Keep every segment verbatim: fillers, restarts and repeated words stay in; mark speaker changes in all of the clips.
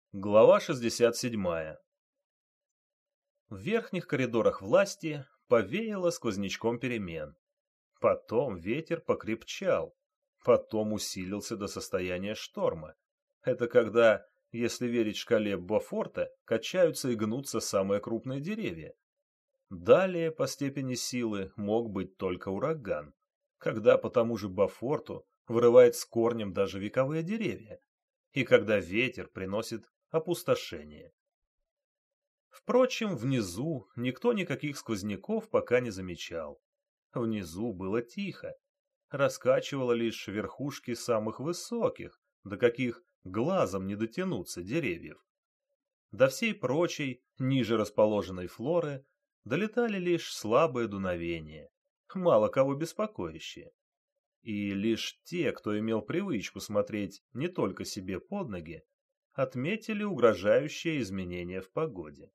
Speaker 1: Глава шестьдесят седьмая. В верхних коридорах власти повеяло сквознячком перемен. Потом ветер покрепчал, потом усилился до состояния шторма. Это когда, если верить шкале Бофорта, качаются и гнутся самые крупные деревья. Далее по степени силы мог быть только ураган, когда по тому же Бофорту вырывает с корнем даже вековые деревья, и когда ветер приносит опустошение. Впрочем, внизу никто никаких сквозняков пока не замечал. Внизу было тихо, раскачивало лишь верхушки самых высоких, до каких глазом не дотянуться деревьев. До всей прочей, ниже расположенной флоры, долетали лишь слабые дуновения, мало кого беспокоящие. И лишь те, кто имел привычку смотреть не только себе под ноги, отметили угрожающее изменение в погоде.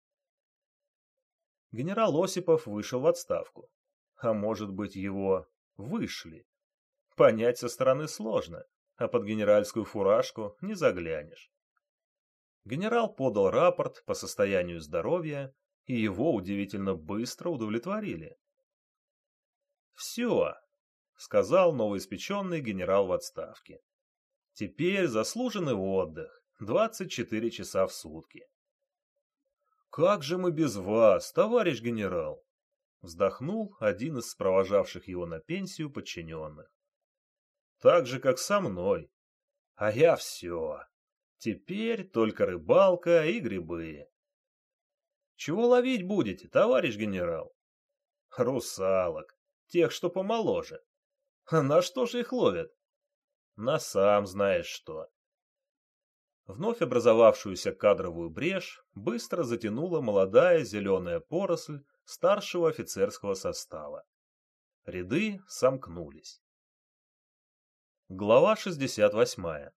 Speaker 1: Генерал Осипов вышел в отставку. А может быть, его вышли. Понять со стороны сложно, а под генеральскую фуражку не заглянешь. Генерал подал рапорт по состоянию здоровья, и его удивительно быстро удовлетворили. «Все», — сказал новоиспеченный генерал в отставке. «Теперь заслуженный отдых. двадцать четыре часа в сутки. «Как же мы без вас, товарищ генерал?» Вздохнул один из провожавших его на пенсию подчиненных. «Так же, как со мной. А я все. Теперь только рыбалка и грибы». «Чего ловить будете, товарищ генерал?» «Русалок. Тех, что помоложе». «На что же их ловят?» «На сам знаешь что». Вновь образовавшуюся кадровую брешь быстро затянула молодая зеленая поросль старшего офицерского состава. Ряды сомкнулись. Глава шестьдесят восьмая.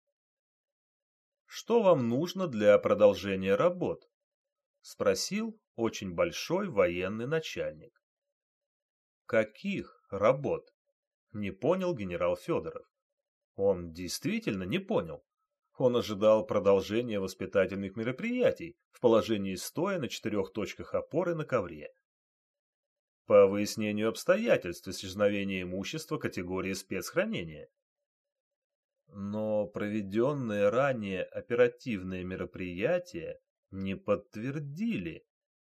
Speaker 1: «Что вам нужно для продолжения работ?» — спросил очень большой военный начальник. «Каких работ?» — не понял генерал Федоров. Он действительно не понял. Он ожидал продолжения воспитательных мероприятий в положении стоя на четырех точках опоры на ковре. По выяснению обстоятельств исчезновения имущества категории спецхранения. Но проведенные ранее оперативные мероприятия не подтвердили.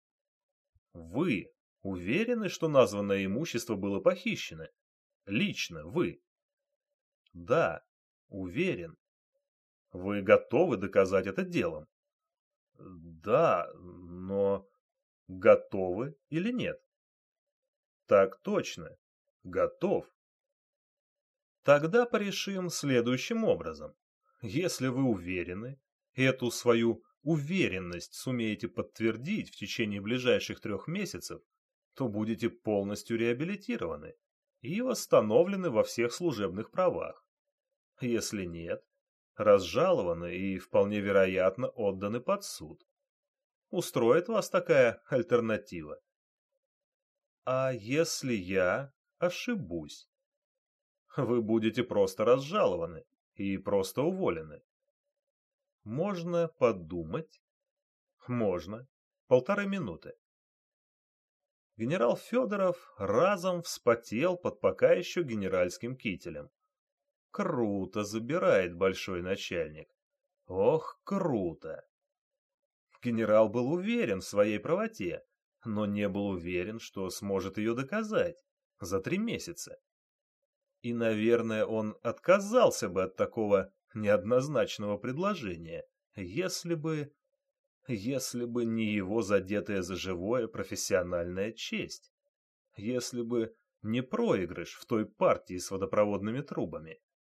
Speaker 1: Вы уверены, что названное имущество было похищено? Лично вы? Да, уверен. Вы готовы доказать это делом? Да, но готовы или нет? Так точно. Готов. Тогда порешим следующим образом. Если вы уверены, эту свою уверенность сумеете подтвердить в течение ближайших трех месяцев, то будете полностью реабилитированы и восстановлены во всех служебных правах. Если нет, разжалованы и, вполне вероятно, отданы под суд. Устроит вас такая альтернатива? А если я ошибусь? Вы будете просто разжалованы и просто уволены. Можно подумать? Можно. Полторы минуты. Генерал Федоров разом вспотел под пока еще генеральским кителем. Круто забирает большой начальник. Ох, круто! Генерал был уверен в своей правоте, но не был уверен, что сможет ее доказать за три месяца. И, наверное, он отказался бы от такого неоднозначного предложения, если бы... если бы не его задетая за живое профессиональная честь, если бы не проигрыш в той партии с водопроводными трубами.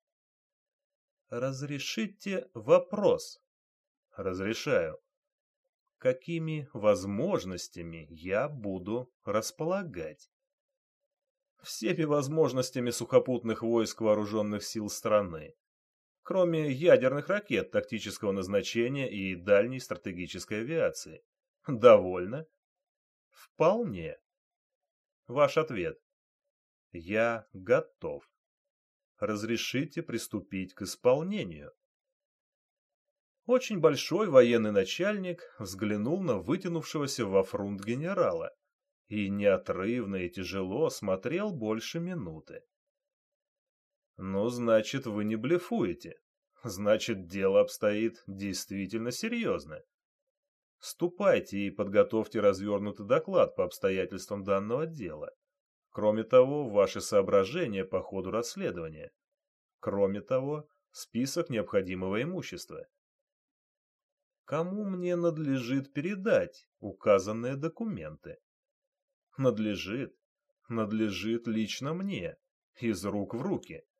Speaker 1: «Разрешите вопрос?» «Разрешаю. Какими возможностями я буду располагать?» «Всеми возможностями сухопутных войск вооруженных сил страны, кроме ядерных ракет тактического назначения и дальней стратегической авиации. Довольно?» «Вполне». Ваш ответ. «Я готов. Разрешите приступить к исполнению?» Очень большой военный начальник взглянул на вытянувшегося во фрунт генерала и неотрывно и тяжело смотрел больше минуты. «Ну, значит, вы не блефуете. Значит, дело обстоит действительно серьезно. Ступайте и подготовьте развернутый доклад по обстоятельствам данного дела. Кроме того, ваши соображения по ходу расследования. Кроме того, список необходимого имущества. Кому мне надлежит передать указанные документы? Надлежит, надлежит лично мне, из рук в руки.